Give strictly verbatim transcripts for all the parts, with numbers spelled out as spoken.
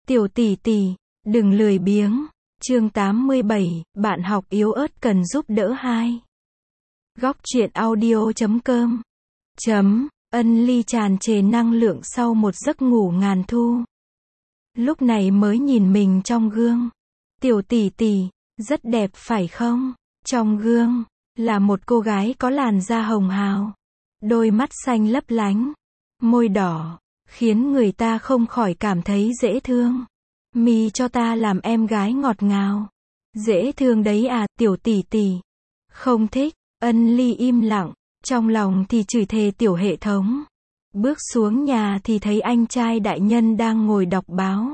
Tiểu tỷ tỷ, đừng lười biếng. Chương tám mươi bảy, bạn học yếu ớt cần giúp đỡ hai. Góc truyện audio chấm com. Chấm, Ân Ly tràn trề năng lượng sau một giấc ngủ ngàn thu. Lúc này mới nhìn mình trong gương. Tiểu tỷ tỷ, rất đẹp phải không? Trong gương, là một cô gái có làn da hồng hào. Đôi mắt xanh lấp lánh. Môi đỏ, khiến người ta không khỏi cảm thấy dễ thương. Mi cho ta làm em gái ngọt ngào. Dễ thương đấy à, tiểu tỷ tỷ. Không thích, Ân Ly im lặng, trong lòng thì chửi thề tiểu hệ thống. Bước xuống nhà thì thấy anh trai đại nhân đang ngồi đọc báo.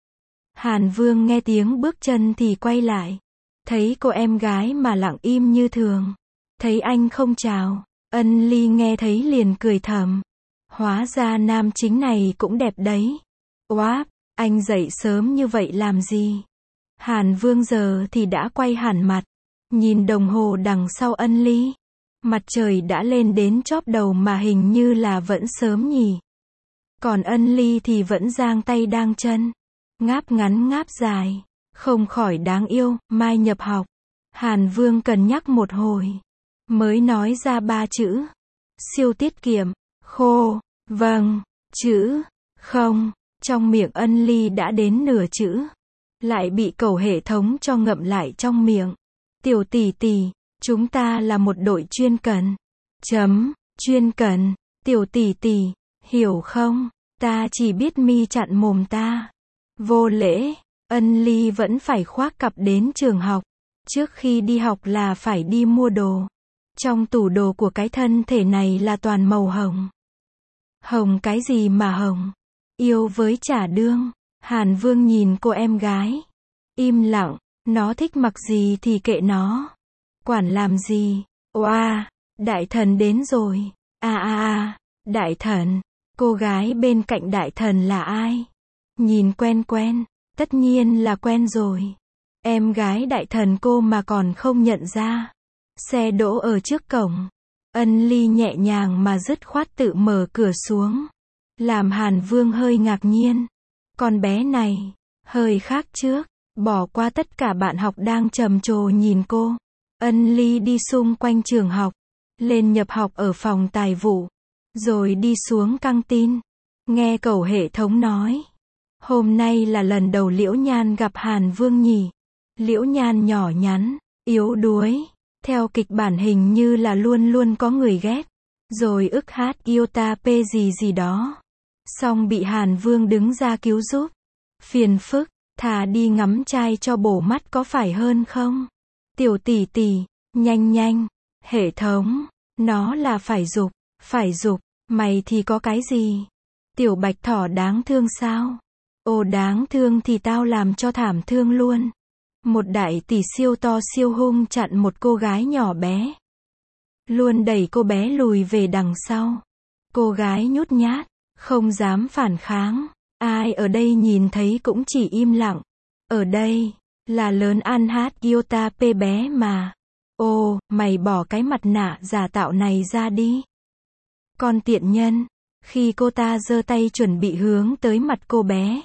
Hàn Vương nghe tiếng bước chân thì quay lại. Thấy cô em gái mà lặng im như thường. Thấy anh không chào, Ân Ly nghe thấy liền cười thầm. Hóa ra nam chính này cũng đẹp đấy. Oáp, anh dậy sớm như vậy làm gì? Hàn Vương giờ thì đã quay hẳn mặt. Nhìn đồng hồ đằng sau Ân Ly. Mặt trời đã lên đến chóp đầu mà hình như là vẫn sớm nhỉ. Còn Ân Ly thì vẫn giang tay đang chân. Ngáp ngắn ngáp dài. Không khỏi đáng yêu, mai nhập học. Hàn Vương cần nhắc một hồi. Mới nói ra ba chữ. Siêu tiết kiệm. Khô. Vâng. Chữ. Không. Trong miệng Ân Ly đã đến nửa chữ. Lại bị cẩu hệ thống cho ngậm lại trong miệng. Tiểu tỷ tỷ, chúng ta là một đội chuyên cần. Chấm. Chuyên cần. Tiểu tỷ tỷ, hiểu không? Ta chỉ biết mi chặn mồm ta. Vô lễ. Ân Ly vẫn phải khoác cặp đến trường học. Trước khi đi học là phải đi mua đồ. Trong tủ đồ của cái thân thể này là toàn màu hồng. Hồng cái gì mà hồng? Yêu với trả đương. Hàn Vương nhìn cô em gái. Im lặng, nó thích mặc gì thì kệ nó. Quản làm gì? Oa, đại thần đến rồi. À à à, đại thần. Cô gái bên cạnh đại thần là ai? Nhìn quen quen. Tất nhiên là quen rồi. Em gái đại thần cô mà còn không nhận ra. Xe đỗ ở trước cổng. Ân Ly nhẹ nhàng mà dứt khoát tự mở cửa xuống. Làm Hàn Vương hơi ngạc nhiên. Con bé này, hơi khác trước. Bỏ qua tất cả bạn học đang trầm trồ nhìn cô. Ân Ly đi xung quanh trường học. Lên nhập học ở phòng tài vụ. Rồi đi xuống căng tin. Nghe cẩu hệ thống nói. Hôm nay là lần đầu Liễu Nhan gặp Hàn Vương nhỉ. Liễu Nhan nhỏ nhắn, yếu đuối. Theo kịch bản hình như là luôn luôn có người ghét. Rồi ức hát yêu ta p gì gì đó. Xong bị Hàn Vương đứng ra cứu giúp. Phiền phức, thà đi ngắm trai cho bổ mắt có phải hơn không? Tiểu tỷ tỷ, nhanh nhanh. Hệ thống, nó là phải dục, phải dục. Mày thì có cái gì? Tiểu bạch thỏ đáng thương sao? Ồ đáng thương thì tao làm cho thảm thương luôn. Một đại tỷ siêu to siêu hung chặn một cô gái nhỏ bé. Luôn đẩy cô bé lùi về đằng sau. Cô gái nhút nhát, không dám phản kháng. Ai ở đây nhìn thấy cũng chỉ im lặng. Ở đây, là lớn ăn hát yêu ta p bé mà. Ồ, mày bỏ cái mặt nạ giả tạo này ra đi. Con tiện nhân. Khi cô ta giơ tay chuẩn bị hướng tới mặt cô bé.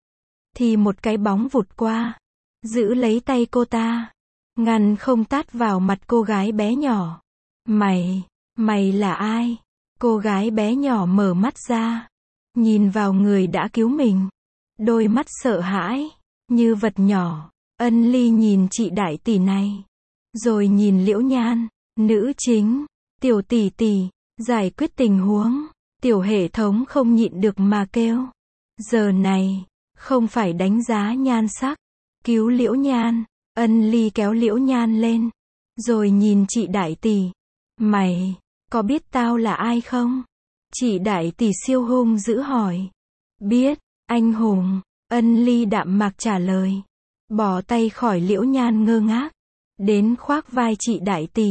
Thì một cái bóng vụt qua. Giữ lấy tay cô ta. Ngăn không tát vào mặt cô gái bé nhỏ. Mày, mày là ai? Cô gái bé nhỏ mở mắt ra. Nhìn vào người đã cứu mình. Đôi mắt sợ hãi. Như vật nhỏ. Ân Ly nhìn chị đại tỷ này. Rồi nhìn Liễu Nhan. Nữ chính. Tiểu tỷ tỷ. Giải quyết tình huống. Tiểu hệ thống không nhịn được mà kêu. Giờ này. Không phải đánh giá nhan sắc. Cứu Liễu Nhan. Ân Ly kéo Liễu Nhan lên. Rồi nhìn chị đại tỷ. Mày, có biết tao là ai không? Chị đại tỷ siêu hung dữ hỏi. Biết, anh hùng. Ân Ly đạm mạc trả lời. Bỏ tay khỏi Liễu Nhan ngơ ngác. Đến khoác vai chị đại tỷ.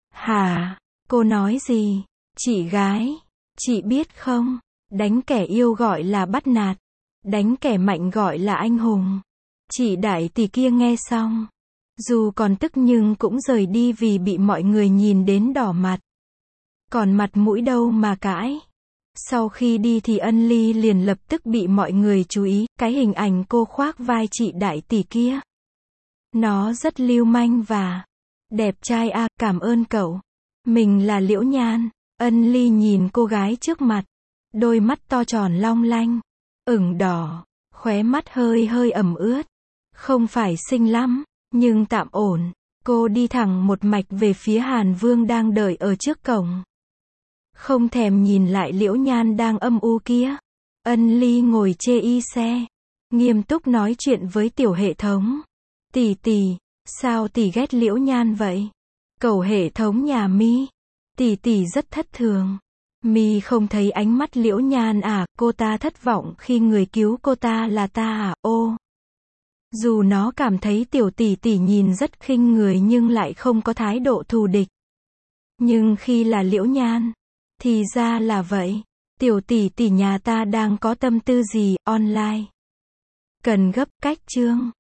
Hả? Cô nói gì? Chị gái. Chị biết không? Đánh kẻ yêu gọi là bắt nạt. Đánh kẻ mạnh gọi là anh hùng. Chị đại tỷ kia nghe xong. Dù còn tức nhưng cũng rời đi vì bị mọi người nhìn đến đỏ mặt. Còn mặt mũi đâu mà cãi. Sau khi đi thì Ân Ly liền lập tức bị mọi người chú ý, cái hình ảnh cô khoác vai chị đại tỷ kia. Nó rất lưu manh và đẹp trai à, cảm ơn cậu. Mình là Liễu Nhan. Ân Ly nhìn cô gái trước mặt. Đôi mắt to tròn long lanh, ửng đỏ, khóe mắt hơi hơi ẩm ướt. Không phải xinh lắm, nhưng tạm ổn. Cô đi thẳng một mạch về phía Hàn Vương đang đợi ở trước cổng. Không thèm nhìn lại Liễu Nhan đang âm u kia. Ân Ly ngồi chê y xe, nghiêm túc nói chuyện với tiểu hệ thống. Tỷ tỷ, sao tỷ ghét Liễu Nhan vậy? Cậu hệ thống nhà mi. Tỷ tỷ rất thất thường. Mi không thấy ánh mắt Liễu Nhan à, cô ta thất vọng khi người cứu cô ta là ta à, ô. Dù nó cảm thấy tiểu tỷ tỷ nhìn rất khinh người nhưng lại không có thái độ thù địch. Nhưng khi là Liễu Nhan, thì ra là vậy. Tiểu tỷ tỷ nhà ta đang có tâm tư gì, online. Cần gấp cách chương.